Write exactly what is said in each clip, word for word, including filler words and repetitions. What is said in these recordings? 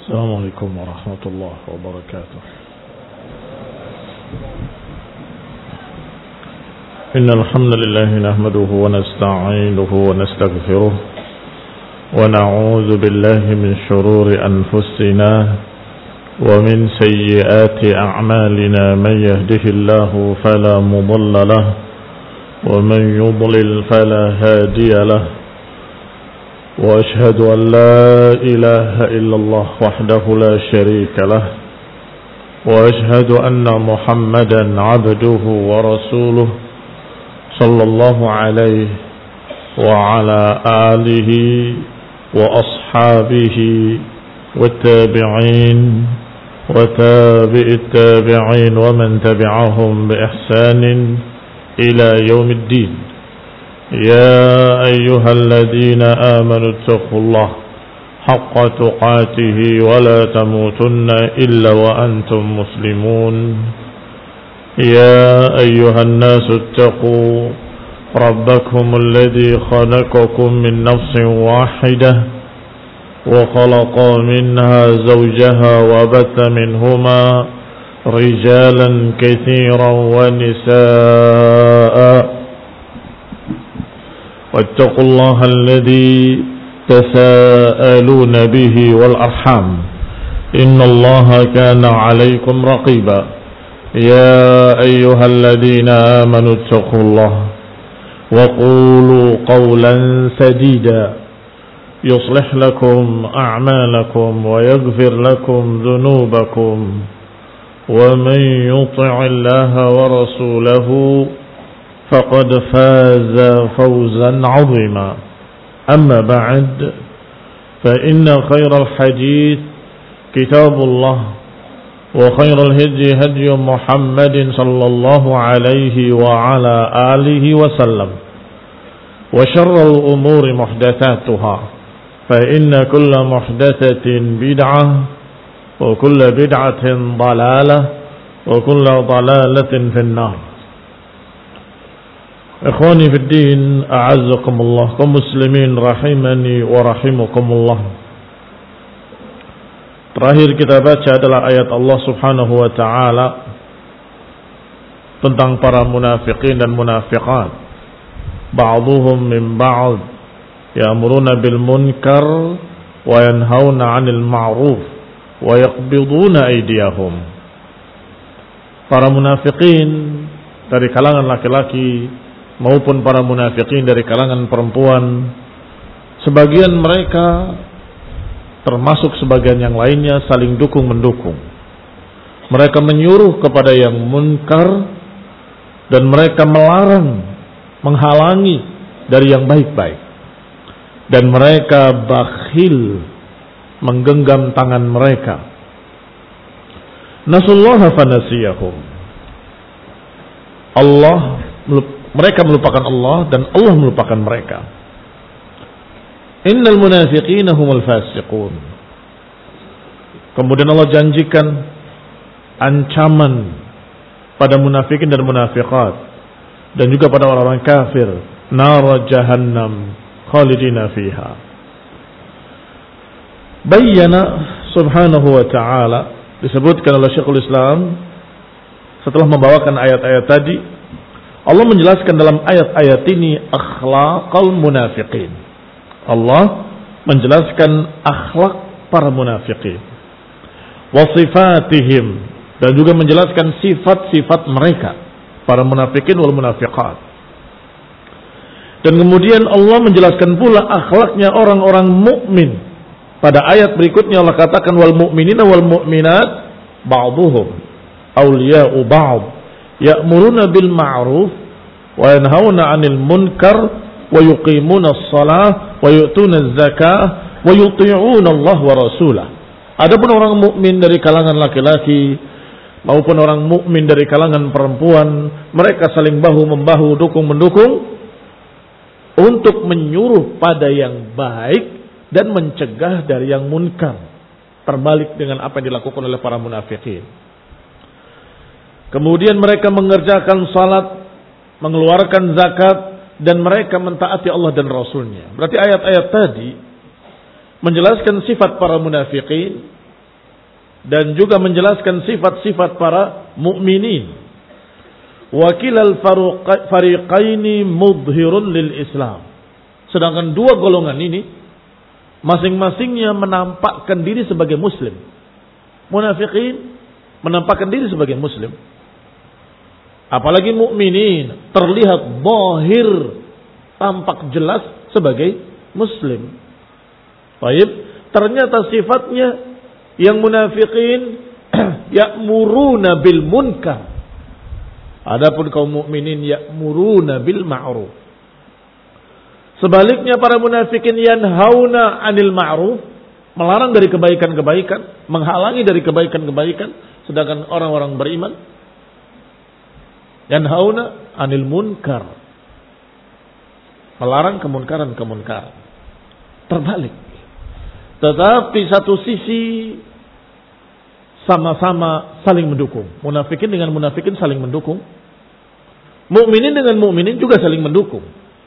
السلام عليكم ورحمة الله وبركاته. إن الحمد لله نحمده ونستعينه ونستغفره ونعوذ بالله من شرور أنفسنا ومن سيئات أعمالنا. من يهده الله فلا مضل له ومن يضلل فلا هادي له. وأشهد أن لا إله إلا الله وحده لا شريك له. وأشهد أن محمدا عبده ورسوله صلى الله عليه وعلى آله وأصحابه والتابعين وتابع التابعين ومن تبعهم بإحسان إلى يوم الدين. يا أيها الذين آمنوا اتقوا الله حق تقاته ولا تموتن إلا وأنتم مسلمون. يا أيها الناس اتقوا ربكم الذي خلقكم من نفس واحدة وخلق منها زوجها وبث منهما رجالا كثيرا ونساء. واتقوا الله الذي تساءلون به والأرحام إن الله كان عليكم رقيبا. يا أيها الذين آمنوا اتقوا الله وقولوا قولا سديدا يصلح لكم أعمالكم ويغفر لكم ذنوبكم ومن يطع الله ورسوله فقد فاز فوزا عظيما. أما بعد فإن خير الحديث كتاب الله وخير الهدي هدي محمد صلى الله عليه وعلى آله وسلم وشر الأمور محدثاتها فإن كل محدثة بدعة وكل بدعة ضلالة وكل ضلالة في النار. Ikhwani fi din, a'azzakumullah, kaum muslimin rahimani wa rahimakumullah. Terakhir kita baca adalah ayat Allah Subhanahu wa taala tentang para munafiqin dan munafiqat. Ba'dhuhum min ba'd ya'muruna bil munkar wa yanhauna 'anil ma'ruf wa yaqbiduna aydiyahum. Para munafiqin dari kalangan laki-laki maupun para munafikin dari kalangan perempuan, sebagian mereka termasuk sebagian yang lainnya saling dukung mendukung. Mereka menyuruh kepada yang munkar dan mereka melarang, menghalangi dari yang baik-baik. Dan mereka bakhil, menggenggam tangan mereka. Nasullaha fanasiyahum. Allah Mereka melupakan Allah dan Allah melupakan mereka. Innal munafiqina humul fasiqun. Kemudian Allah janjikan ancaman pada munafikin dan munafiqat dan juga pada orang-orang kafir, nar jahannam khalidina fiha. Bayyana subhanahu wa ta'ala, disebutkan oleh Syekhul Islam setelah membawakan ayat-ayat tadi, Allah menjelaskan dalam ayat-ayat ini akhlaqal munafiqin. Allah menjelaskan akhlak para munafiqin. Wa sifatihim, dan juga menjelaskan sifat-sifat mereka, para munafiqin wal munafiqat. Dan kemudian Allah menjelaskan pula akhlaknya orang-orang mukmin. Pada ayat berikutnya Allah katakan wal mu'minina wal mu'minat ba'dhuhum awliya'u ba'd. Ya'muruna bil ma'ruf wa yanhauna 'anil munkar wa yuqimuna as-shalah wa yu'tuna az-zakah wa yuti'una Allah wa rasulah. Adapun orang mukmin dari kalangan laki-laki maupun orang mukmin dari kalangan perempuan, mereka saling bahu-membahu, dukung-mendukung untuk menyuruh pada yang baik dan mencegah dari yang munkar. Terbalik dengan apa yang dilakukan oleh para munafikin. Kemudian mereka mengerjakan salat, mengeluarkan zakat, dan mereka mentaati Allah dan Rasulnya. Berarti ayat-ayat tadi menjelaskan sifat para munafikin dan juga menjelaskan sifat-sifat para mukminin. Wakilal fariqaini mudhirun lil Islam. Sedangkan dua golongan ini masing-masingnya menampakkan diri sebagai muslim. Munafikin menampakkan diri sebagai muslim. Apalagi mukminin terlihat zahir, tampak jelas sebagai muslim. Baik, ternyata sifatnya yang munafikin ya'muruna bil munkar. Adapun kaum mukminin ya'muruna bil ma'ruf. Sebaliknya para munafikin yanhauna 'anil ma'ruf, melarang dari kebaikan-kebaikan, menghalangi dari kebaikan-kebaikan, sedangkan orang-orang beriman yanhauna 'anil munkar, melarang kemunkaran-kemunkaran. Terbalik. Tetapi satu sisi sama-sama saling mendukung. Munafikin dengan munafikin saling mendukung. Mukminin dengan mukminin juga saling mendukung.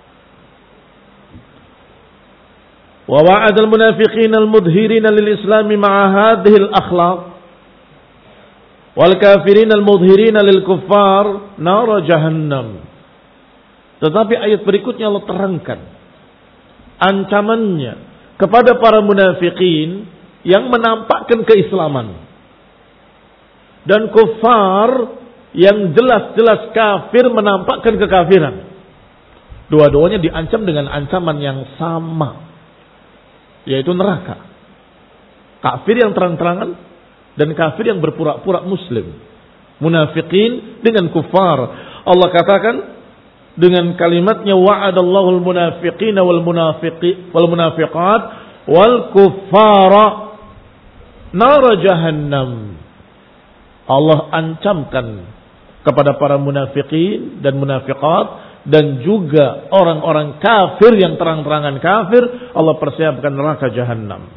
Wa wa'adal munafiqina al-mudhirina lil-islami ma'a hadhihi al-akhlaq wal kafirina al-mudhirina lil-kuffar nar jahannam. Tetapi ayat berikutnya Allah terangkan ancamannya kepada para munafikin yang menampakkan keislaman dan kufar yang jelas-jelas kafir menampakkan kekafiran. Dua-duanya diancam dengan ancaman yang sama, yaitu neraka. Kafir yang terang-terangan dan kafir yang berpura-pura muslim. Munafikin dengan kufar. Allah katakan dengan kalimatnya wa'adallahu al-munafiqina wal munafiqi wal munafiqat wal kuffara nar jahannam. Allah ancamkan kepada para munafiqin dan munafiqat dan juga orang-orang kafir yang terang-terangan kafir, Allah persiapkan neraka jahannam.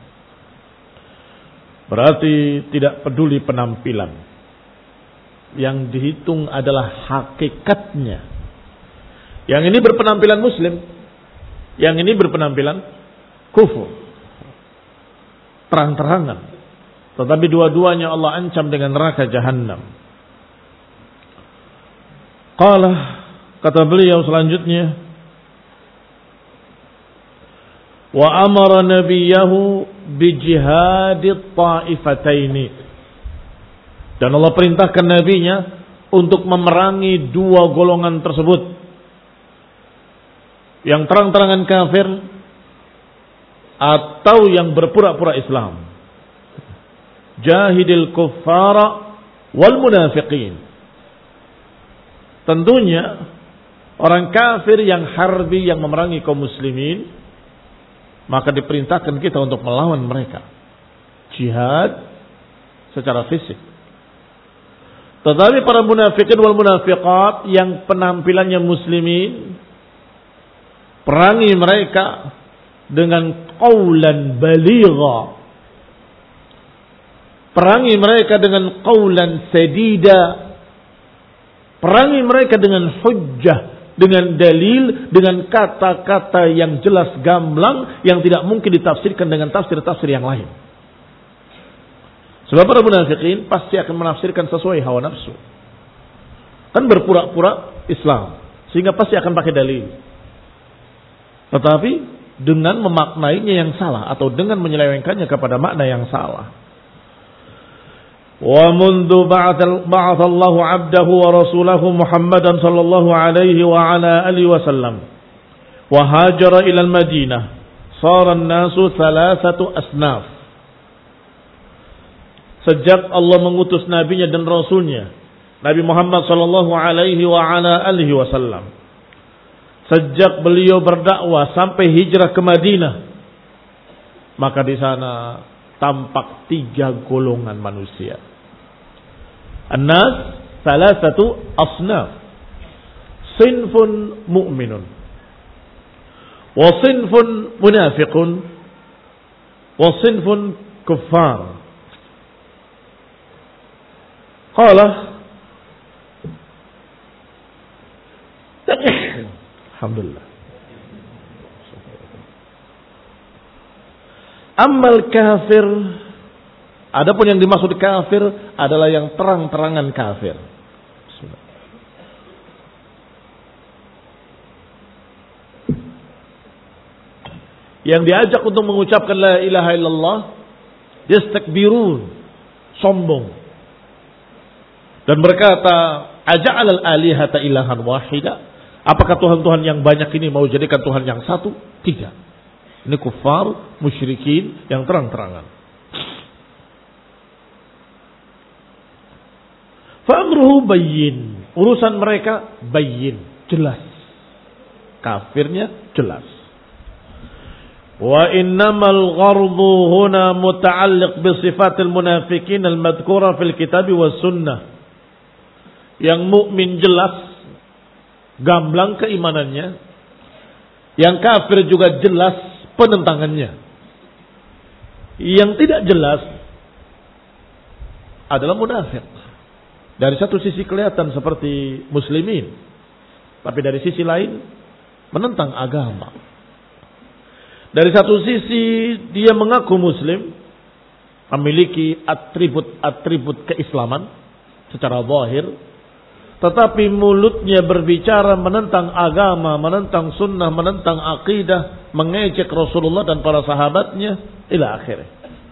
Berarti tidak peduli penampilan. Yang dihitung adalah hakikatnya. Yang ini berpenampilan muslim, yang ini berpenampilan kufur, terang-terangan. Tetapi dua-duanya Allah ancam dengan neraka jahannam. Qala, kata beliau selanjutnya, wa amara nabiyahu bijihadit ta'ifataini. Dan Allah perintahkan nabinya untuk memerangi dua golongan tersebut, yang terang-terangan kafir atau yang berpura-pura Islam. Jahidil kuffara wal munafiqin. Tentunya orang kafir yang harbi, yang memerangi kaum muslimin, maka diperintahkan kita untuk melawan mereka. Jihad secara fisik. Tetapi para munafikin wal munafiqat yang penampilannya muslimin, perangi mereka dengan qaulan baligha. Perangi mereka dengan qaulan sadida. Perangi mereka dengan hujjah, dengan dalil, dengan kata-kata yang jelas gamblang yang tidak mungkin ditafsirkan dengan tafsir-tafsir yang lain. Sebab para munafikin pasti akan menafsirkan sesuai hawa nafsu. Kan berpura-pura Islam, sehingga pasti akan pakai dalil. Tetapi dengan memaknainya yang salah atau dengan menyelewengkannya kepada makna yang salah. Wa mundu ba'atha Allahu 'abdahu wa rasulahu Muhammadan sallallahu alaihi wa ala alihi wasallam wa hajara ila al-Madinah sara an-nasu thalathatu asnaf. Sejak Allah mengutus nabinya dan rasulnya Nabi Muhammad sallallahu alaihi wa ala alihi wasallam, sejak beliau berdakwah sampai hijrah ke Madinah, maka di sana tampak tiga golongan manusia. An-nas thalathatu asnaf. Sinfun mu'minun, wa sinfun munafiqun, wa sinfun kuffar. Qala alhamdulillah. Ammal kafir Adapun yang dimaksud kafir adalah yang terang-terangan kafir. Yang diajak untuk mengucapkan la ilaha illallah, yastakbirun, sombong. Dan berkata, aja'al al-alihata ilahan wahida. Apakah Tuhan-Tuhan yang banyak ini mau jadikan Tuhan yang satu? Tidak. Ini kufar, musyrikin yang terang-terangan. Fa'amruhu bayyin. Urusan mereka bayyin, jelas. Kafirnya jelas. Wa innamal ghardu huna muta'alliq bi sifatil munafiqin al-madhkura fil kitab was sunnah. Yang mukmin jelas, gamblang keimanannya. Yang kafir juga jelas penentangannya. Yang tidak jelas adalah munafik. Dari satu sisi kelihatan seperti muslimin, tapi dari sisi lain menentang agama. Dari satu sisi dia mengaku muslim, memiliki atribut-atribut keislaman secara zahir, tetapi mulutnya berbicara menentang agama, menentang sunnah, menentang akidah, mengejek Rasulullah dan para sahabatnya, ila akhirnya.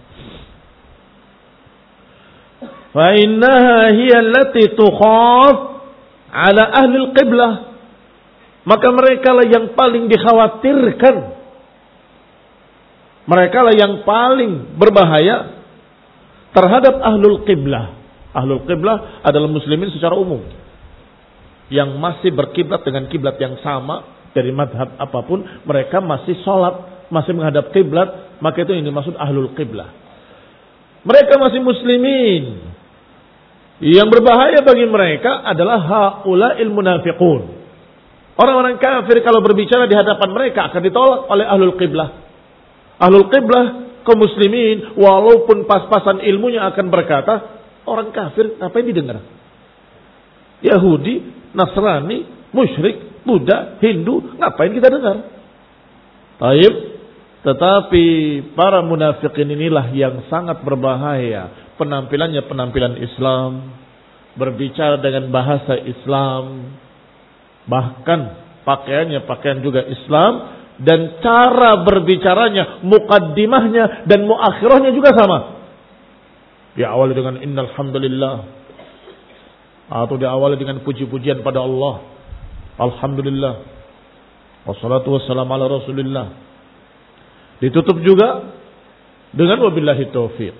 Fa innaha hiya allati tukhaf ala ahli al-qiblah. Maka mereka lah yang paling dikhawatirkan. Mereka lah yang paling berbahaya terhadap ahlul qiblah. Ahlul qiblah adalah muslimin secara umum yang masih berkiblat dengan kiblat yang sama dari madhab apapun, mereka masih sholat, masih menghadap kiblat, maka itu yang dimaksud ahlul qiblah. Mereka masih muslimin. Yang berbahaya bagi mereka adalah haula'il munafiqun. Orang-orang kafir kalau berbicara di hadapan mereka akan ditolak oleh ahlul qiblah. Ahlul qiblah kaum muslimin walaupun pas-pasan ilmunya akan berkata, orang kafir ngapain didengar? Yahudi, Nasrani, musyrik, Buddha, Hindu, ngapain kita dengar? Taib, tetapi para munafikin inilah yang sangat berbahaya. Penampilannya penampilan Islam, berbicara dengan bahasa Islam, bahkan pakaiannya pakaian juga Islam. Dan cara berbicaranya, muqaddimahnya dan muakhirahnya juga sama. Diawali dengan innal hamdalillah, atau diawali dengan puji-pujian pada Allah. Alhamdulillah. Wassalatu wassalamu ala Rasulillah. Ditutup juga dengan wabillahi taufiq.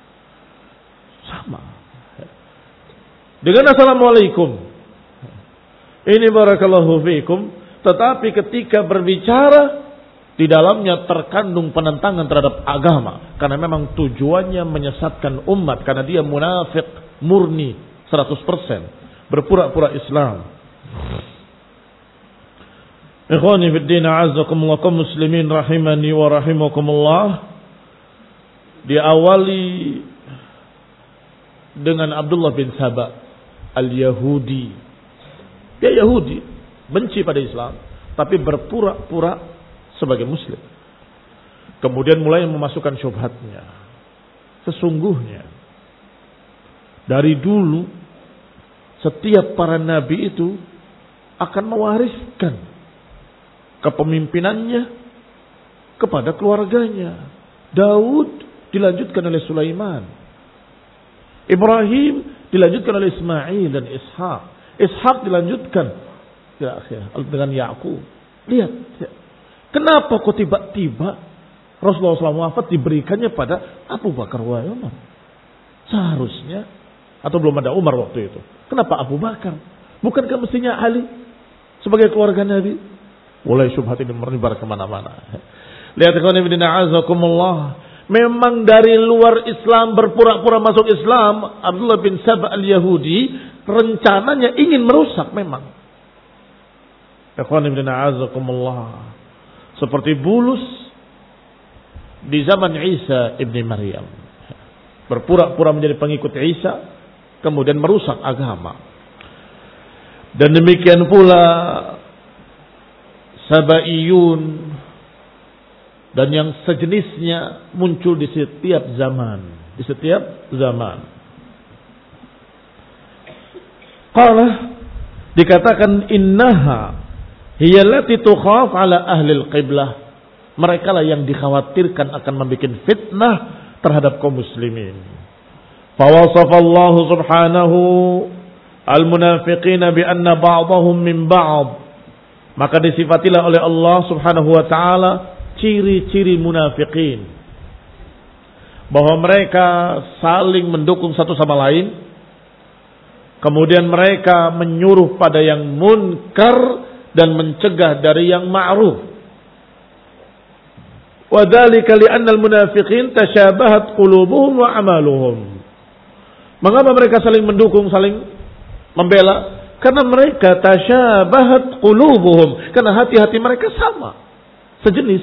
Sama. Dengan assalamualaikum. Ini barakallahu fiikum. Tetapi ketika berbicara, di dalamnya terkandung penentangan terhadap agama. Karena memang tujuannya menyesatkan umat. Karena dia munafik murni seratus persen. Berpura-pura Islam. Ikhwani fiddin a'azzakumullah kaum muslimin rahimani wa rahimakumullah. Diawali dengan Abdullah bin Saba al-Yahudi. Dia Yahudi. Benci pada Islam, tapi berpura-pura sebagai muslim. Kemudian mulai memasukkan syubhatnya. Sesungguhnya dari dulu setiap para nabi itu akan mewariskan kepemimpinannya kepada keluarganya. Daud dilanjutkan oleh Sulaiman. Ibrahim dilanjutkan oleh Ismail dan Ishak. Ishak dilanjutkan ya, dengan Yakub. Lihat, ya. Kenapa kok tiba-tiba Rasulullah shallallahu alaihi wasallam wafat diberikannya pada Abu Bakar wa Umar? Seharusnya, atau belum ada Umar waktu itu. Kenapa Abu Bakar? Bukankah mestinya Ali sebagai keluarga Nabi? Mulai syubhat ini menebar kemana-mana. Lihat ikhwan fillah azakumullah. Memang dari luar Islam berpura-pura masuk Islam, Abdullah bin Saba al-Yahudi rencananya ingin merusak memang. Ikhwan ibn a'azakumullah. Seperti bulus di zaman Isa ibn Maryam. Berpura-pura menjadi pengikut Isa, kemudian merusak agama. Dan demikian pula Sabaiyun dan yang sejenisnya muncul di setiap zaman. di setiap zaman. Qala dikatakan innaha hiya allati tukhaf ala ahli al-qiblah. Mereka lah yang dikhawatirkan akan membuat fitnah terhadap kaum muslimin. Fawasafa Allah subhanahu al-munafiqina bi anna ba'dahum min ba'd. Maka disifatilah oleh Allah subhanahu wa ta'ala ciri-ciri munafikin. Bahwa mereka saling mendukung satu sama lain. Kemudian mereka menyuruh pada yang munkar dan mencegah dari yang ma'ruf. Wa dzalika li'anna al-munafiqin tashabahat qulubuhum wa amaluhum. Mengapa mereka saling mendukung, saling membela? Karena mereka tashabahat qulubuhum, karena hati-hati mereka sama, sejenis.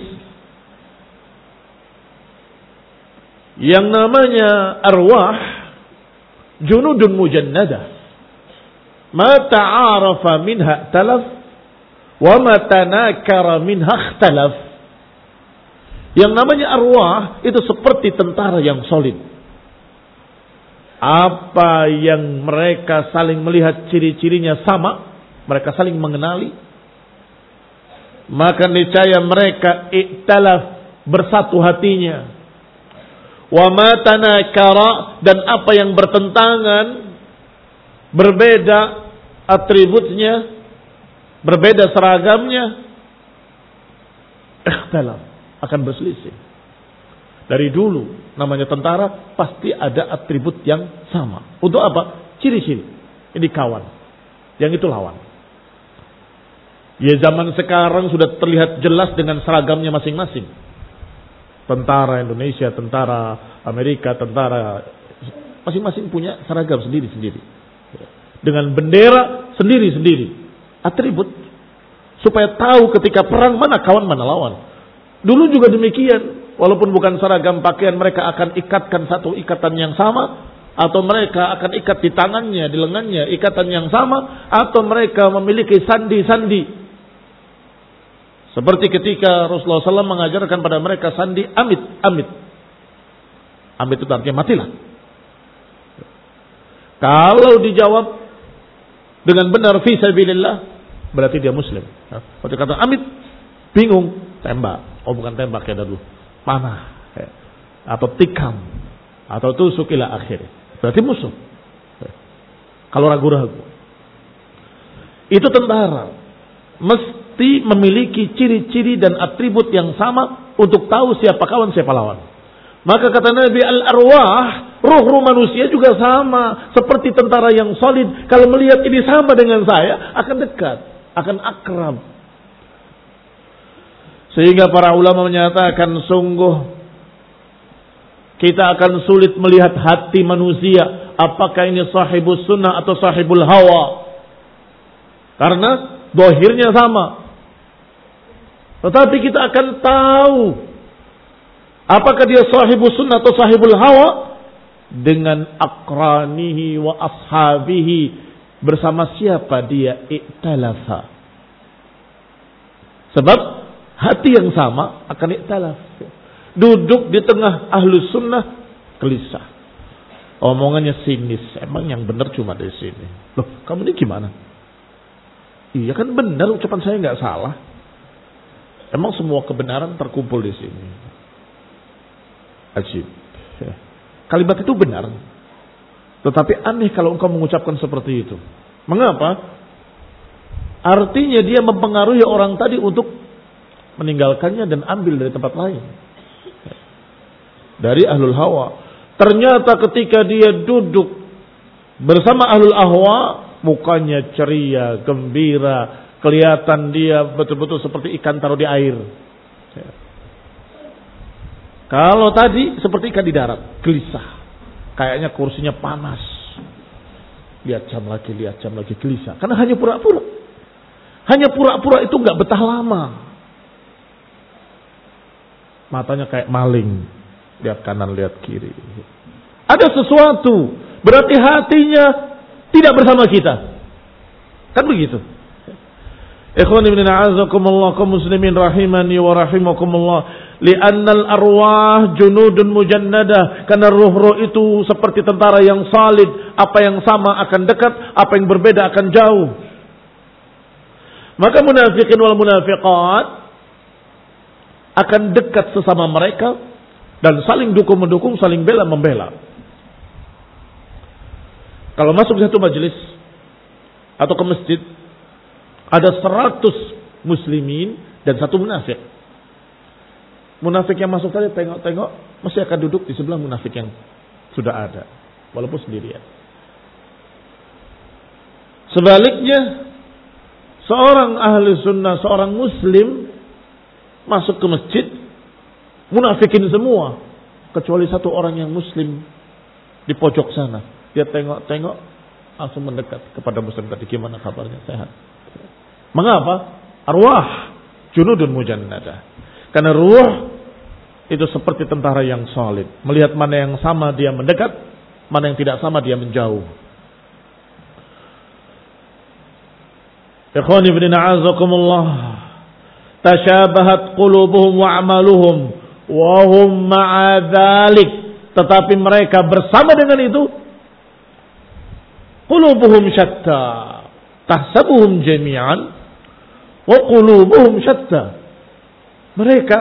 Yang namanya arwah junudun mujannadah. Ma ta'arafa minha talaf wa ma tanakara minha ikhtalaf. Yang namanya arwah itu seperti tentara yang solid. Apa yang mereka saling melihat ciri-cirinya sama, mereka saling mengenali, maka niscaya mereka iktalaf, bersatu hatinya. Wa ma tanakara, dan apa yang bertentangan, berbeda atributnya, berbeda seragamnya, ikhtalaf, akan berselisih. Dari dulu namanya tentara pasti ada atribut yang sama. Untuk apa? Ciri-ciri. Ini kawan, yang itu lawan. Ya zaman sekarang sudah terlihat jelas dengan seragamnya masing-masing. Tentara Indonesia, tentara Amerika, tentara masing-masing punya seragam sendiri-sendiri. Dengan bendera sendiri-sendiri. Atribut. Supaya tahu ketika perang mana kawan, mana lawan. Dulu juga demikian. Walaupun bukan seragam pakaian, mereka akan ikatkan satu ikatan yang sama. Atau mereka akan ikat di tangannya, di lengannya, ikatan yang sama. Atau mereka memiliki sandi-sandi. Seperti ketika Rasulullah shallallahu alaihi wasallam mengajarkan pada mereka sandi amit, amit. Amit itu artinya matilah. Kalau dijawab dengan benar fi sabilillah, berarti dia muslim. Kalau dia kata amit, bingung, tembak. Oh bukan tembak ya dulu. Panah, atau tikam, atau tusuk ila akhir. Berarti musuh. Kalau ragu-ragu, itu tentara mesti memiliki ciri-ciri dan atribut yang sama untuk tahu siapa kawan, siapa lawan. Maka kata Nabi, al-arwah, ruh-ruh manusia juga sama, seperti tentara yang solid. Kalau melihat ini sama dengan saya, akan dekat, akan akrab. Sehingga para ulama menyatakan sungguh kita akan sulit melihat hati manusia. Apakah ini sahibus sunnah atau sahibul hawa. Karena dohirnya sama. Tetapi kita akan tahu apakah dia sahibus sunnah atau sahibul hawa. Dengan akranihi wa ashabihi. Bersama siapa dia iktalafa. Sebab hati yang sama akan iktalaf. Duduk di tengah ahlus sunnah gelisah. Omongannya sinis. Emang yang benar cuma di sini. Loh, kamu ini gimana? Iya kan benar, ucapan saya nggak salah. Emang semua kebenaran terkumpul di sini. Ajib. Kalimat itu benar. Tetapi aneh kalau engkau mengucapkan seperti itu. Mengapa? Artinya dia mempengaruhi orang tadi untuk meninggalkannya dan ambil dari tempat lain. Dari ahlul hawa. Ternyata ketika dia duduk bersama ahlul ahwa, mukanya ceria, gembira, kelihatan dia betul-betul seperti ikan taruh di air. Kalau tadi seperti ikan di darat, gelisah. Kayaknya kursinya panas. Lihat jam lagi, lihat jam lagi, gelisah. Karena hanya pura-pura. Hanya pura-pura itu gak betah lama. Matanya kayak maling. Lihat kanan, lihat kiri. Ada sesuatu. Berarti hatinya tidak bersama kita. Kan begitu. Ikhwan ibn a'azakumullah kaum muslimin rahimani wa rahimakumullah. Li'annal arwah junudun mujannadah. Karena ruh-ruh itu seperti tentara yang salid. Apa yang sama akan dekat, apa yang berbeda akan jauh. Maka munafikin wal munafiqat akan dekat sesama mereka dan saling dukung-mendukung, saling bela-membela. Kalau masuk satu majelis atau ke masjid, ada seratus muslimin dan satu munafik. Munafik yang masuk tadi tengok-tengok mesti akan duduk di sebelah munafik yang sudah ada, walaupun sendirian. Sebaliknya, seorang ahli sunnah, seorang muslim masuk ke masjid, munafikin semua, kecuali satu orang yang muslim di pojok sana. Dia tengok-tengok, langsung mendekat kepada muslim tadi, gimana kabarnya, sehat. Mengapa? Arwah junudun mujannadah. Karena ruh itu seperti tentara yang solid. Melihat mana yang sama dia mendekat, mana yang tidak sama dia menjauh. Ikhwani ibn a'azakumullah. Tashabahat qulubuhum wa amaluhum. Wahum ma'adhalik. Tetapi mereka bersama dengan itu, qulubuhum syatta. Tahsabuhum jami'an. Wa qulubuhum syatta. Mereka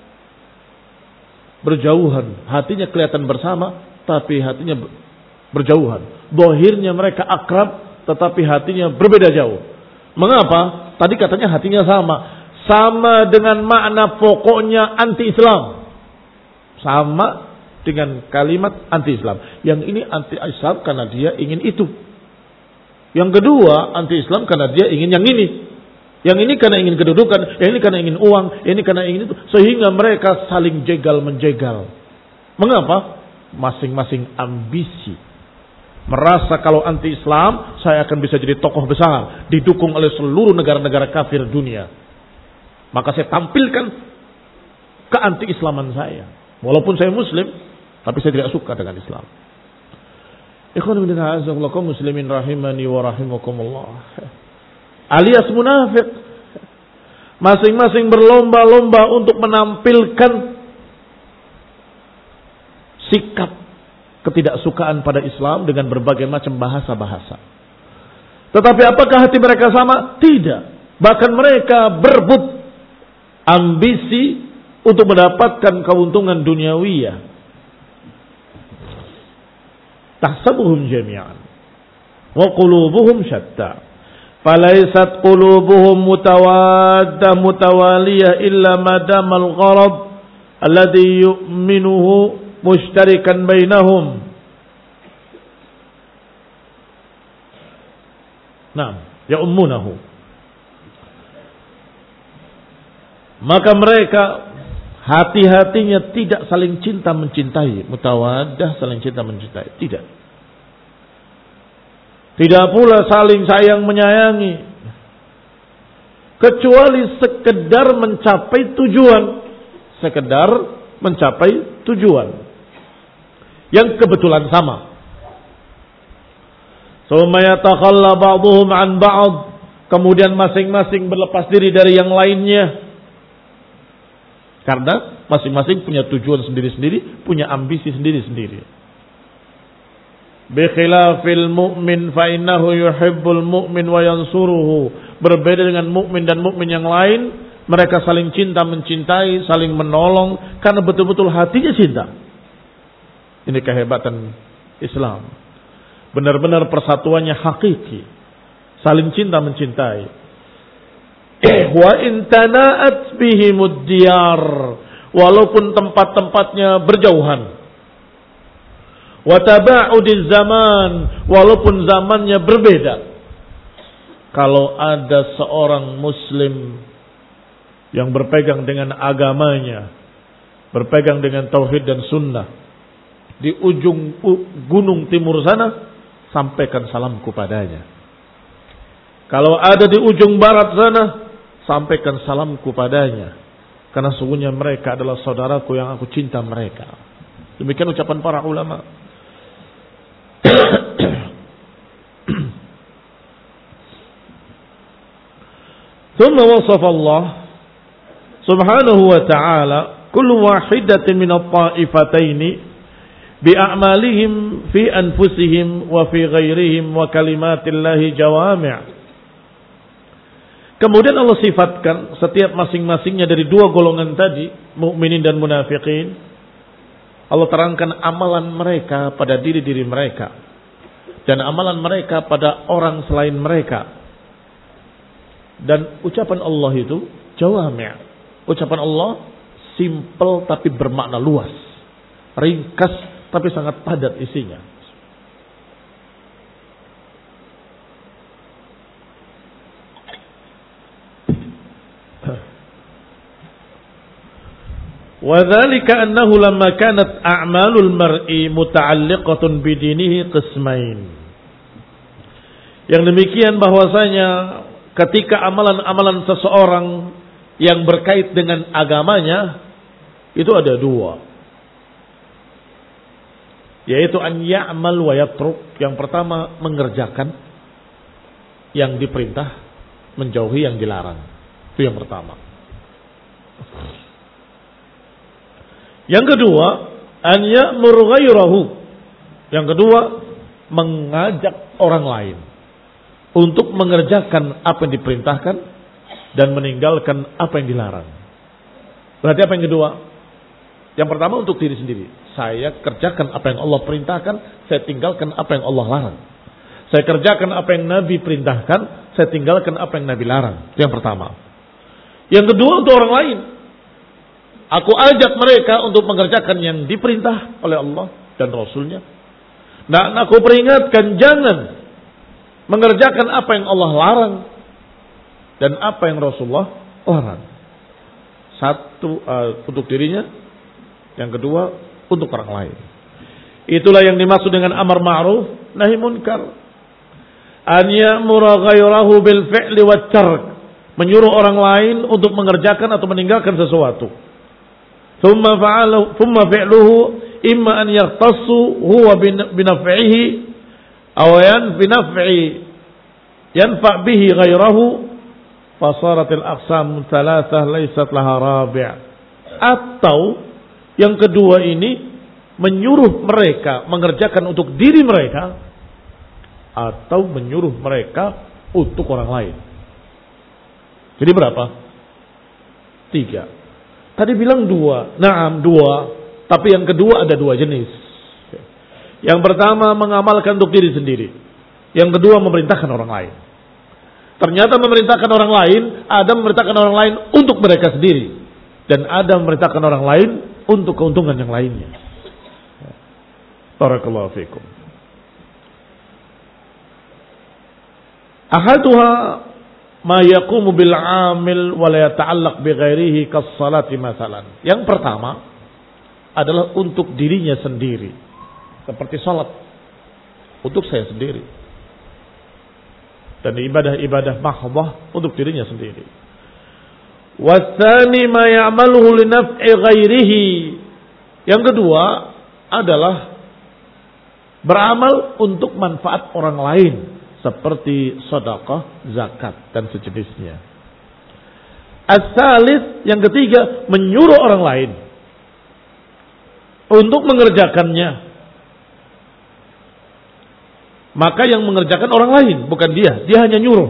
berjauhan, hatinya kelihatan bersama, tapi hatinya berjauhan. Zahirnya mereka akrab, tetapi hatinya berbeda jauh. Mengapa? Tadi katanya hatinya sama. Sama dengan makna pokoknya anti-Islam. Sama dengan kalimat anti-Islam. Yang ini anti-Islam karena dia ingin itu. Yang kedua anti-Islam karena dia ingin yang ini. Yang ini karena ingin kedudukan, yang ini karena ingin uang, yang ini karena ingin itu. Sehingga mereka saling jegal menjegal. Mengapa? Masing-masing ambisi. Merasa kalau anti-Islam, saya akan bisa jadi tokoh besar. Didukung oleh seluruh negara-negara kafir dunia. Maka saya tampilkan keanti-Islaman saya. Walaupun saya muslim, tapi saya tidak suka dengan Islam. Ikhwan bin a'azakumullah muslimin rahimani wa rahimakumullah. Alias munafik. Masing-masing berlomba-lomba untuk menampilkan sikap ketidaksukaan pada Islam dengan berbagai macam bahasa-bahasa. Tetapi apakah hati mereka sama? Tidak. Bahkan mereka berebut ambisi untuk mendapatkan keuntungan duniawiyah. Tahsabuhum jami'an wa qulubuhum syatta. Falaisat qulubuhum mutawaddah mutawaliyah illa madamal gharab alladhi yu'minuhu mushtarikan bainahum. Naam, ya'ummunahu. Maka mereka hati-hatinya tidak saling cinta mencintai, mutawaddah saling cinta mencintai, tidak. Tidak pula saling sayang menyayangi. Kecuali sekedar mencapai tujuan. Sekedar mencapai tujuan. Yang kebetulan sama. Summa yatakhalla ba'dhum an ba'd. Kemudian masing-masing berlepas diri dari yang lainnya. Karena masing-masing punya tujuan sendiri-sendiri. Punya ambisi sendiri-sendiri. Bikhilafil mu'min fa innahu yuhibbul mu'min wa yansuruhu. Berbeda dengan mukmin dan mukmin yang lain, mereka saling cinta mencintai, saling menolong karena betul-betul hatinya cinta. Ini kehebatan Islam. Benar-benar persatuannya hakiki. Saling cinta mencintai. Wa in tana'at bihimud diyar, walaupun tempat-tempatnya berjauhan. Wa taba'udiz zaman, walaupun zamannya berbeda. Kalau ada seorang muslim yang berpegang dengan agamanya, berpegang dengan tauhid dan sunnah, di ujung gunung timur sana, sampaikan salamku padanya. Kalau ada di ujung barat sana, sampaikan salamku padanya. Karena sungguhnya mereka adalah saudaraku yang aku cinta mereka. Demikian ucapan para ulama. Thumma wasafa Allah subhanahu wa ta'ala kullu wahidatin min at-ta'ifataini bi a'malihim fi anfusihim wa fi ghairihim wa kalimatillahi jawami'. Kemudian Allah sifatkan setiap masing-masingnya dari dua golongan tadi, mukminin dan munafikin. Allah terangkan amalan mereka pada diri-diri mereka dan amalan mereka pada orang selain mereka. Dan ucapan Allah itu jawami'. Ucapan Allah simple tapi bermakna luas, ringkas tapi sangat padat isinya. وذلك أنه لما كانت أعمال المرء متعلقة بدينه قسمين. Yang demikian bahwasanya ketika amalan-amalan seseorang yang berkait dengan agamanya itu ada dua, yaitu an ya'mal wa yatruk. Yang pertama mengerjakan yang diperintah, menjauhi yang dilarang. Itu yang pertama. Yang kedua, an ya'mur ghairahu. Yang kedua, mengajak orang lain untuk mengerjakan apa yang diperintahkan dan meninggalkan apa yang dilarang. Berarti apa yang kedua? Yang pertama untuk diri sendiri. Saya kerjakan apa yang Allah perintahkan, saya tinggalkan apa yang Allah larang. Saya kerjakan apa yang Nabi perintahkan, saya tinggalkan apa yang Nabi larang. Itu yang pertama. Yang kedua untuk orang lain. Aku ajak mereka untuk mengerjakan yang diperintah oleh Allah dan Rasulnya. Dan aku peringatkan jangan mengerjakan apa yang Allah larang dan apa yang Rasulullah larang. Satu uh, untuk dirinya, yang kedua untuk orang lain. Itulah yang dimaksud dengan amar ma'ruf nahi munkar. An ya'mura ghairahu bil fi'li wat tark. Menyuruh orang lain untuk mengerjakan atau meninggalkan sesuatu. Thumma fa'alu thumma fi'luhu imma an yahtassu huwa binaf'ihi aw yan binaf'i yanfa' bihi ghairahu fasarat al-aqsam thalathah laysat laha rabi'. Atau yang kedua ini menyuruh mereka mengerjakan untuk diri mereka atau menyuruh mereka untuk orang lain. Jadi berapa? Tiga. Tadi bilang dua, naam dua, tapi yang kedua ada dua jenis. Yang pertama mengamalkan untuk diri sendiri. Yang kedua memerintahkan orang lain. Ternyata memerintahkan orang lain, ada memerintahkan orang lain untuk mereka sendiri. Dan ada memerintahkan orang lain untuk keuntungan yang lainnya. Barakallahu fikum. Ahaduha ma yaqumu bil 'amil wa la yata'allaq bi ghairihi kas-salati masalan. Yang pertama adalah untuk dirinya sendiri. Seperti salat untuk saya sendiri. Dan ibadah-ibadah mahdhah untuk dirinya sendiri. Watsani ma ya'maluhu li naf'i ghairihi. Yang kedua adalah beramal untuk manfaat orang lain. Seperti sedekah, zakat dan sejenisnya. As-salis, yang ketiga, menyuruh orang lain untuk mengerjakannya. Maka yang mengerjakan orang lain, bukan dia. Dia hanya nyuruh.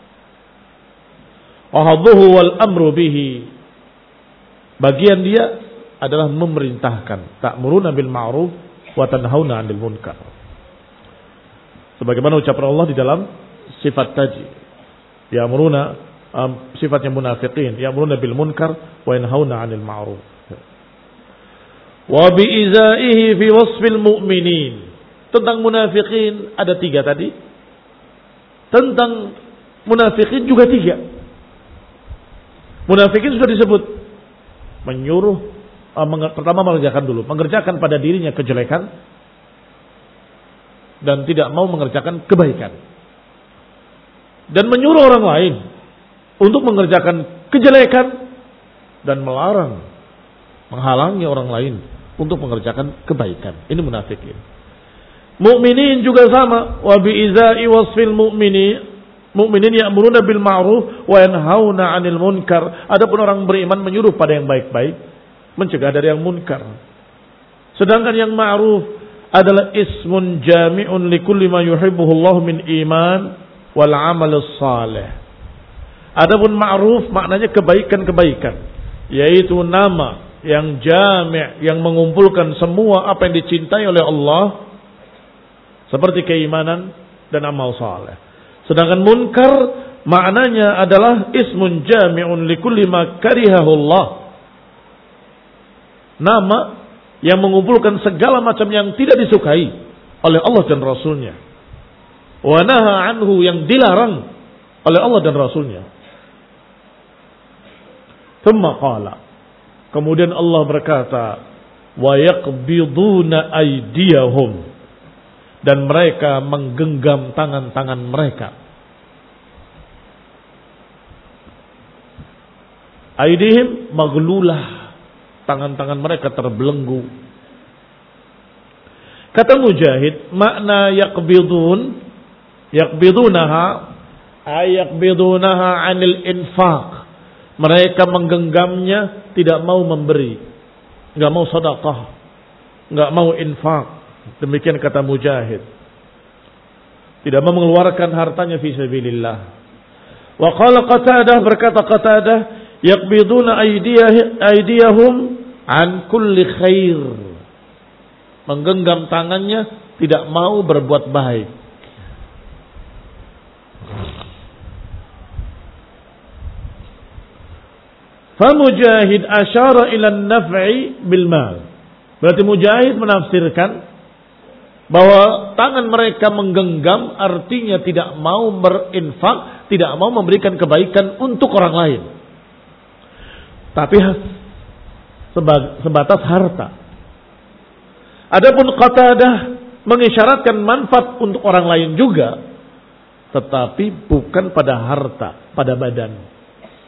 Wahadhuhu wal amru bihi. Bagian dia adalah memerintahkan. Ta'muruna bil ma'ruf wa tanhauna 'anil munkar. Sebagaimana ucapan Allah di dalam sifat tadi. Ya'muruna, um, sifatnya munafiqin. Ya'muruna bil munkar wa yanhauna 'anil ma'ruf. Wa bi'izaihi fi wasfil mu'minin. Tentang munafiqin ada tiga tadi. Tentang munafiqin juga tiga. Munafiqin sudah disebut. Menyuruh, uh, meng- pertama mengerjakan dulu. Mengerjakan pada dirinya kejelekan. Dan tidak mau mengerjakan kebaikan. Dan menyuruh orang lain untuk mengerjakan kejelekan. Dan melarang, menghalangi orang lain untuk mengerjakan kebaikan. Ini munafikin. Mukminin juga sama. Wa bi'izai wasfil mu'mini. Mukminin ya'muruna bil ma'ruf wa yanhauna 'anil munkar. Adapun orang beriman menyuruh pada yang baik-baik mencegah dari yang munkar. Sedangkan yang ma'ruf adalah ismun jami'un likulli ma yuhibbuhu Allah min iman wal amal salih. Adapun ma'ruf maknanya kebaikan-kebaikan, yaitu nama yang jami', yang mengumpulkan semua apa yang dicintai oleh Allah seperti keimanan dan amal saleh. Sedangkan munkar maknanya adalah ismun jami'un likulli ma karihahu Allah. Nama yang mengumpulkan segala macam yang tidak disukai oleh Allah dan Rasulnya. Wa naha anhu, yang dilarang oleh Allah dan Rasulnya. Thumma qala, kemudian Allah berkata, wa yaqbiduna aydiyahum, dan mereka menggenggam tangan-tangan mereka. Aydihim maghlulah, tangan-tangan mereka terbelenggu. Kata Mujahid, makna yaqbidun, yaqbidunaha ay yaqbidunaha 'anil infaq. Mereka menggenggamnya, tidak mau memberi, enggak mau sedekah, enggak mau infak. Demikian kata Mujahid. Tidak mau mengeluarkan hartanya fi sabilillah. Wa qala Qatadah, berkata Qatadah, yaqbiduna aydiyahum an kulli khair. Menggenggam tangannya, tidak mau berbuat baik. Fa Mujahid asyara ila an-naf'i bil mal. Berarti Mujahid menafsirkan bahwa tangan mereka menggenggam artinya tidak mau berinfak, tidak mau memberikan kebaikan untuk orang lain. Tapi sebatas harta. Adapun Qatadah mengisyaratkan manfaat untuk orang lain juga, tetapi bukan pada harta, pada badan.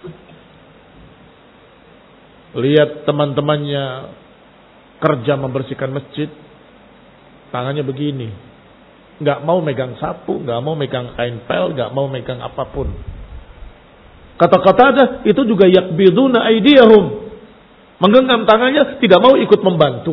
Lihat teman-temannya kerja membersihkan masjid, tangannya begini, nggak mau megang sapu, nggak mau megang kain pel, nggak mau megang apapun. Kata-kata ada itu juga yakbiduna aydiyahum, menggenggam tangannya, tidak mau ikut membantu.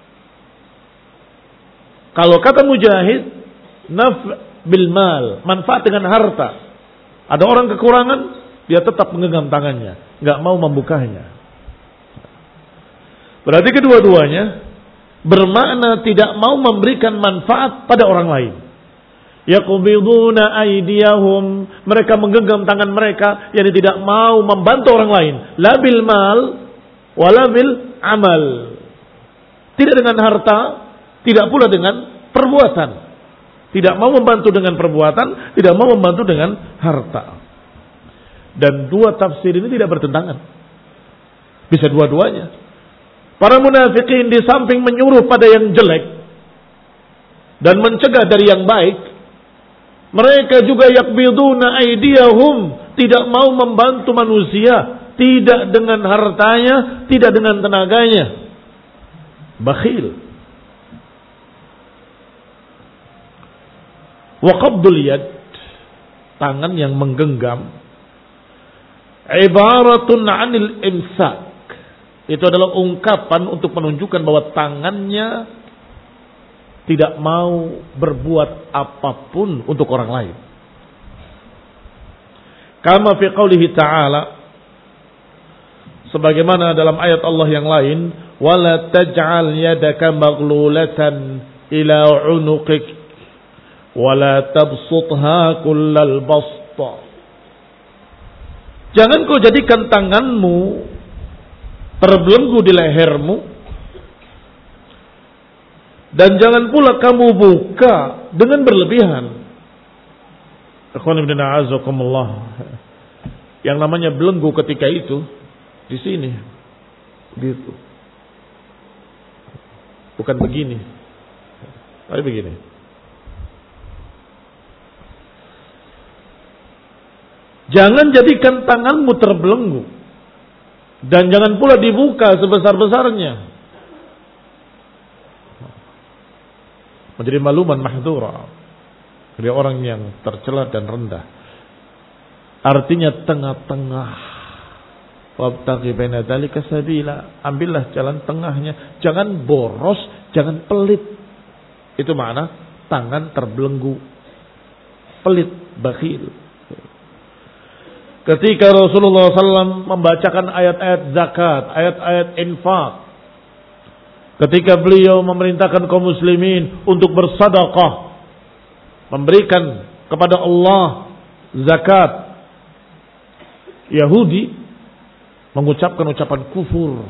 Kalau kata Mujahid, naf' bil mal, manfaat dengan harta. Ada orang kekurangan, dia tetap menggenggam tangannya, nggak mau membukanya. Berarti kedua-duanya bermakna tidak mau memberikan manfaat pada orang lain. Yaqbiduna aydiyahum, mereka menggenggam tangan mereka, yang tidak mau membantu orang lain. La bil mal wala bil amal. Tidak dengan harta, tidak pula dengan perbuatan. Tidak mau membantu dengan perbuatan, tidak mau membantu dengan harta. Dan dua tafsir ini tidak bertentangan. Bisa dua-duanya. Para munafikin di samping menyuruh pada yang jelek dan mencegah dari yang baik, mereka juga yakbiduna aydiyahum, tidak mau membantu manusia, tidak dengan hartanya, tidak dengan tenaganya. Bakhil. Wa qabdul yad, tangan yang menggenggam, ibaratun 'anil imsak. Itu adalah ungkapan untuk menunjukkan bahwa tangannya tidak mau berbuat apapun untuk orang lain. Kama fi qoulihi ta'ala, sebagaimana dalam ayat Allah yang lain, wala taj'al yadaka maghlulatan ila 'unuqik wala tabsutha kullal basta. Jangan kau jadikan tanganmu terbelenggu di lehermu, dan jangan pula kamu buka dengan berlebihan. Ikhwan ibn a'azakumullah, yang namanya belenggu ketika itu di sini, gitu, bukan begini, tapi begini. Jangan jadikan tanganmu terbelenggu, dan jangan pula dibuka sebesar-besarnya. Menjadi maluman mahdura. Jadi orang yang tercela dan rendah. Artinya tengah-tengah. Wabtaghi baina dzalika sabila. Ambillah jalan tengahnya. Jangan boros, jangan pelit. Itu makna tangan terbelenggu. Pelit, bakhil. Ketika Rasulullah shallallahu alaihi wasallam membacakan ayat-ayat zakat, ayat-ayat infak. Ketika beliau memerintahkan kaum muslimin untuk bersedekah, memberikan kepada Allah zakat, Yahudi mengucapkan ucapan kufur.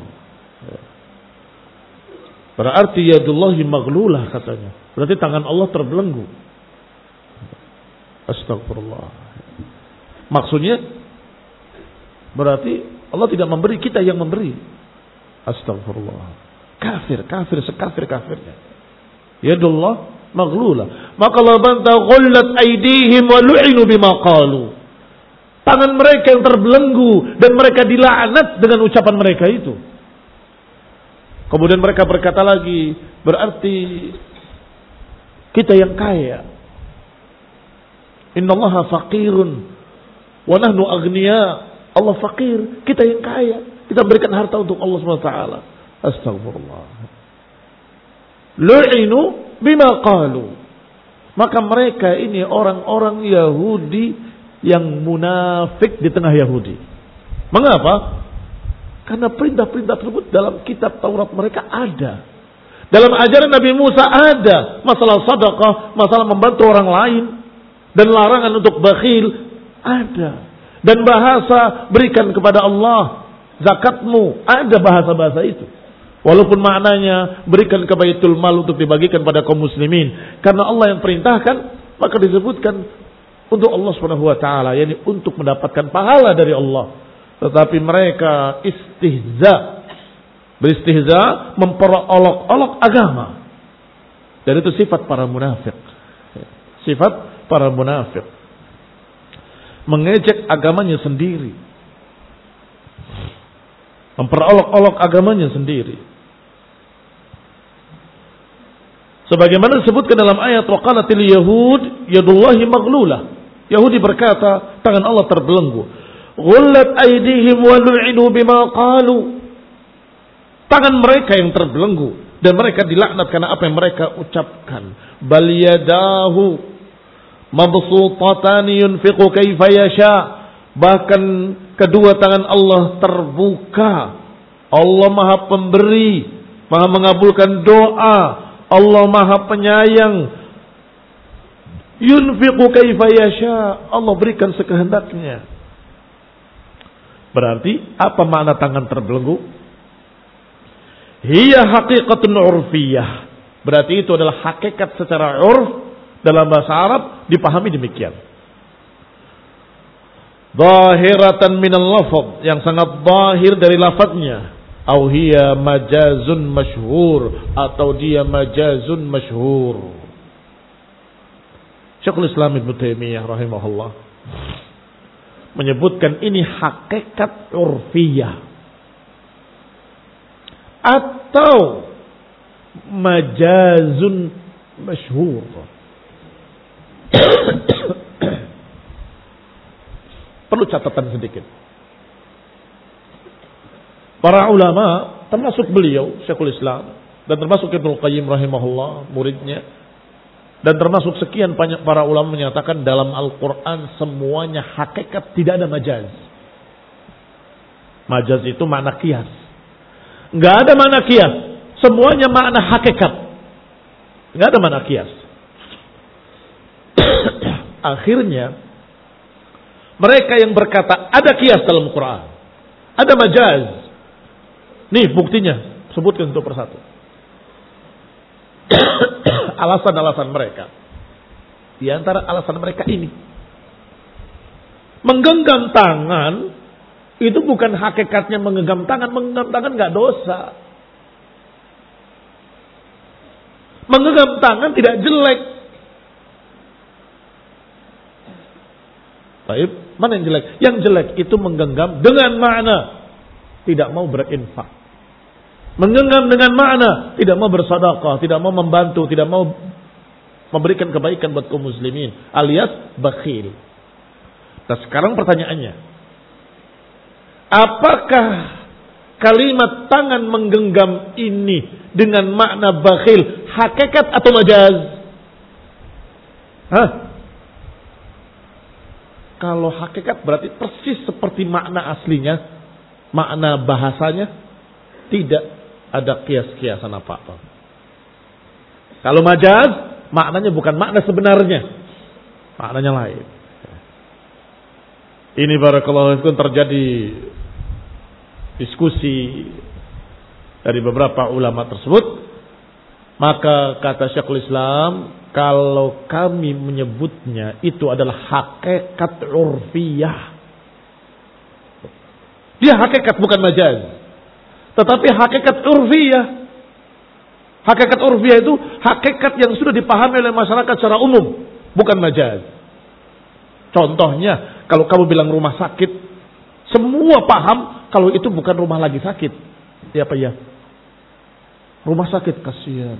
Berarti yadullahi maghlulah katanya. Berarti tangan Allah terbelenggu. Astagfirullah. Maksudnya berarti Allah tidak memberi, kita yang memberi. Astagfirullah. Kafir, kafir sekafir-kafirnya. Yadullah maghlulah. Maka Allah bantah ghullat aydihim wa lu'inu bima qalu. Tangan mereka yang terbelenggu dan mereka dilaknat dengan ucapan mereka itu. Kemudian mereka berkata lagi, berarti kita yang kaya. Innallaha faqirun wa nahnu aghniya. Allah fakir, kita yang kaya. Kita berikan harta untuk Allah subhanahu wa taala. Astagfirullah. Lu'inu bima qalu. Maka mereka ini orang-orang Yahudi yang munafik di tengah Yahudi. Mengapa? Karena perintah-perintah tersebut dalam kitab Taurat mereka ada. Dalam ajaran Nabi Musa ada. Masalah sedekah, masalah membantu orang lain, dan larangan untuk bakhil ada. Dan bahasa berikan kepada Allah zakatmu, ada bahasa-bahasa itu. Walaupun maknanya berikan ke Baitul Mal untuk dibagikan pada kaum muslimin. Karena Allah yang perintahkan, maka disebutkan untuk Allah Subhanahu wa taala, yakni untuk mendapatkan pahala dari Allah. Tetapi mereka istihza, beristihza, memperolok-olok agama. Dan itu sifat para munafik. Sifat para munafik. Mengejek agamanya sendiri. Memperolok-olok agamanya sendiri. Sebagaimana disebutkan dalam ayat waqalatil yahud yadullahi maghlulah. Yahudi berkata, tangan Allah terbelenggu. Ghullat aydihim wa lu'inu bima qalu. Tangan mereka yang terbelenggu dan mereka dilaknat karena apa yang mereka ucapkan. Bal yadahu mabsutatan yunfiqu kaifa yasha. Bahkan kedua tangan Allah terbuka. Allah Maha Pemberi, Maha mengabulkan doa. Allah Maha Penyayang. Yunfiqu kaifa yasha. Allah berikan sekehendaknya. Berarti apa makna tangan terbelenggu? Hiya haqiqatun urfiyah. Berarti itu adalah hakikat secara urf dalam bahasa Arab dipahami demikian. Zahiratan minal lafaz, yang sangat zahir dari lafaznya. Au hiya majazun masyhur, atau dia majazun masyhur. Syekhul Islam Ibnu Taimiyah rahimahullah menyebutkan ini hakikat urfiyah atau majazun masyhur. Perlu catatan sedikit. Para ulama, termasuk beliau Syekhul Islam dan termasuk Ibnu Qayyim rahimahullah, muridnya, dan termasuk sekian banyak para ulama menyatakan dalam Al-Quran semuanya hakikat, tidak ada majaz. Majaz itu makna qiyas. Nggak ada makna qiyas. Semuanya makna hakikat. Nggak ada makna qiyas. Akhirnya mereka yang berkata ada qiyas dalam Quran, ada majaz. Nih buktinya, sebutkan satu persatu. Alasan-alasan mereka. Di antara alasan mereka ini, menggenggam tangan itu bukan hakikatnya menggenggam tangan. Menggenggam tangan nggak dosa. Menggenggam tangan tidak jelek. Baik, mana yang jelek? Yang jelek itu menggenggam dengan makna tidak mau berinfak. Menggenggam dengan makna tidak mau bersedekah, tidak mau membantu, tidak mau memberikan kebaikan buat kaum muslimin, alias bakhil. Nah sekarang pertanyaannya, apakah kalimat tangan menggenggam ini dengan makna bakhil hakikat atau majaz? Hah? Kalau hakikat berarti persis seperti makna aslinya, makna bahasanya, tidak ada kias-kiasan apa-apa. Kalau majaz, maknanya bukan makna sebenarnya, maknanya lain. Ini barakallahu fikum terjadi diskusi dari beberapa ulama tersebut. Maka kata Syekhul Islam, kalau kami menyebutnya itu adalah hakikat urfiyah. Dia hakikat bukan majaz. Tetapi hakikat urfiyah. Hakikat urfiyah itu hakikat yang sudah dipahami oleh masyarakat secara umum, bukan majaz. Contohnya, kalau kamu bilang rumah sakit, semua paham kalau itu bukan rumah lagi sakit. Ya apa ya? Rumah sakit, kasihan.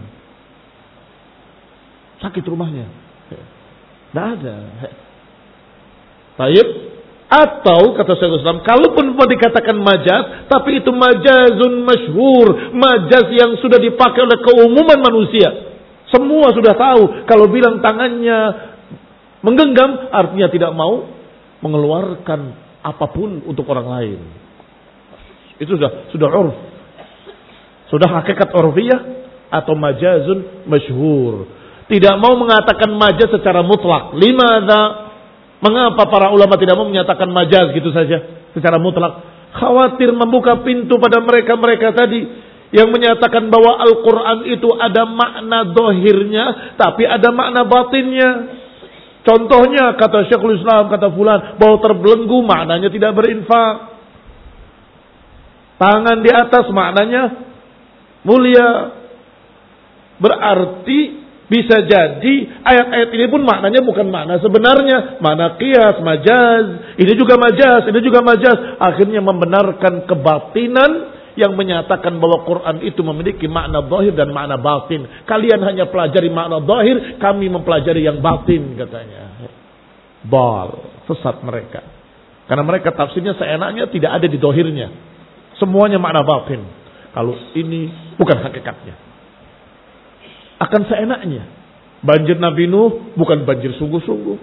Sakit rumahnya. Tidak ada. Taib. Atau kata Syekhul Islam, kalaupun mau dikatakan majaz, tapi itu majazun masyhur, majaz yang sudah dipakai oleh keumuman manusia. Semua sudah tahu kalau bilang tangannya menggenggam artinya tidak mau mengeluarkan apapun untuk orang lain. Itu sudah sudah urf. Sudah hakikat urfiyah atau majazun masyhur. Tidak mau mengatakan majaz secara mutlak. Limadza? Mengapa para ulama tidak mau menyatakan majaz gitu saja secara mutlak? Khawatir membuka pintu pada mereka-mereka tadi yang menyatakan bahwa Al-Quran itu ada makna dohirnya, tapi ada makna batinnya. Contohnya kata Syekhul Islam, kata fulan, bahwa terbelenggu maknanya tidak berinfak. Tangan di atas maknanya mulia. Berarti bisa jadi ayat-ayat ini pun maknanya bukan makna sebenarnya. Makna qiyas, majaz. Ini juga majaz, ini juga majaz. Akhirnya membenarkan kebatinan yang menyatakan bahwa Quran itu memiliki makna zahir dan makna batin. Kalian hanya pelajari makna zahir, kami mempelajari yang batin katanya. Bal, sesat mereka. Karena mereka tafsirnya seenaknya tidak ada di zahirnya. Semuanya makna batin. Kalau ini bukan hakikatnya. Akan seenaknya. Banjir Nabi Nuh bukan banjir sungguh-sungguh.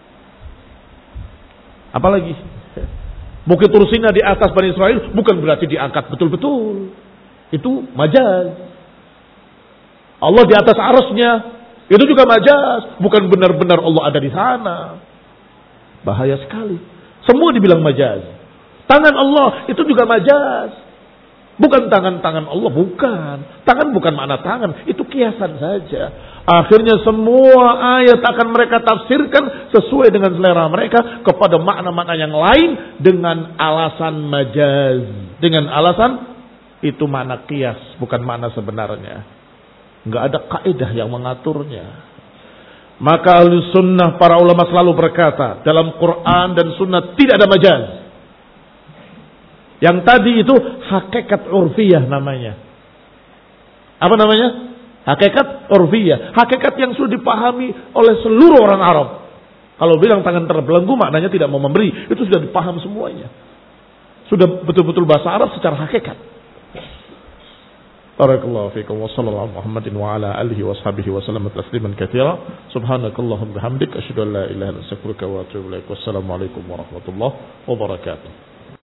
Apalagi Bukit Tursina di atas Bani Israel bukan berarti diangkat betul-betul. Itu majaz. Allah di atas arasnya, itu juga majaz. Bukan benar-benar Allah ada di sana. Bahaya sekali. Semua dibilang majaz. Tangan Allah itu juga majaz. Bukan tangan-tangan Allah, bukan. Tangan bukan makna tangan, itu kiasan saja. Akhirnya semua ayat akan mereka tafsirkan sesuai dengan selera mereka kepada makna-makna yang lain dengan alasan majaz. Dengan alasan itu makna kias, bukan makna sebenarnya. Enggak ada kaidah yang mengaturnya. Maka ahli sunnah, para ulama selalu berkata, dalam Quran dan sunnah tidak ada majaz. Yang tadi itu hakikat urfiyah namanya. Apa namanya? Hakikat urfiyah. Hakikat yang sudah dipahami oleh seluruh orang Arab. Kalau bilang tangan terbelenggu maknanya tidak mau memberi. Itu sudah dipaham semuanya. Sudah betul-betul bahasa Arab secara hakikat. Barakallahu fiikum wa sallallahu Muhammadin wa ala alihi wa sahbihi wa sallam tasliman katsira. Subhanakallahumma bihamdik asyhadu an la ilaha illa anta astaghfiruka wa atubu ilaik. Wassalamu alaikum warahmatullahi wabarakatuh.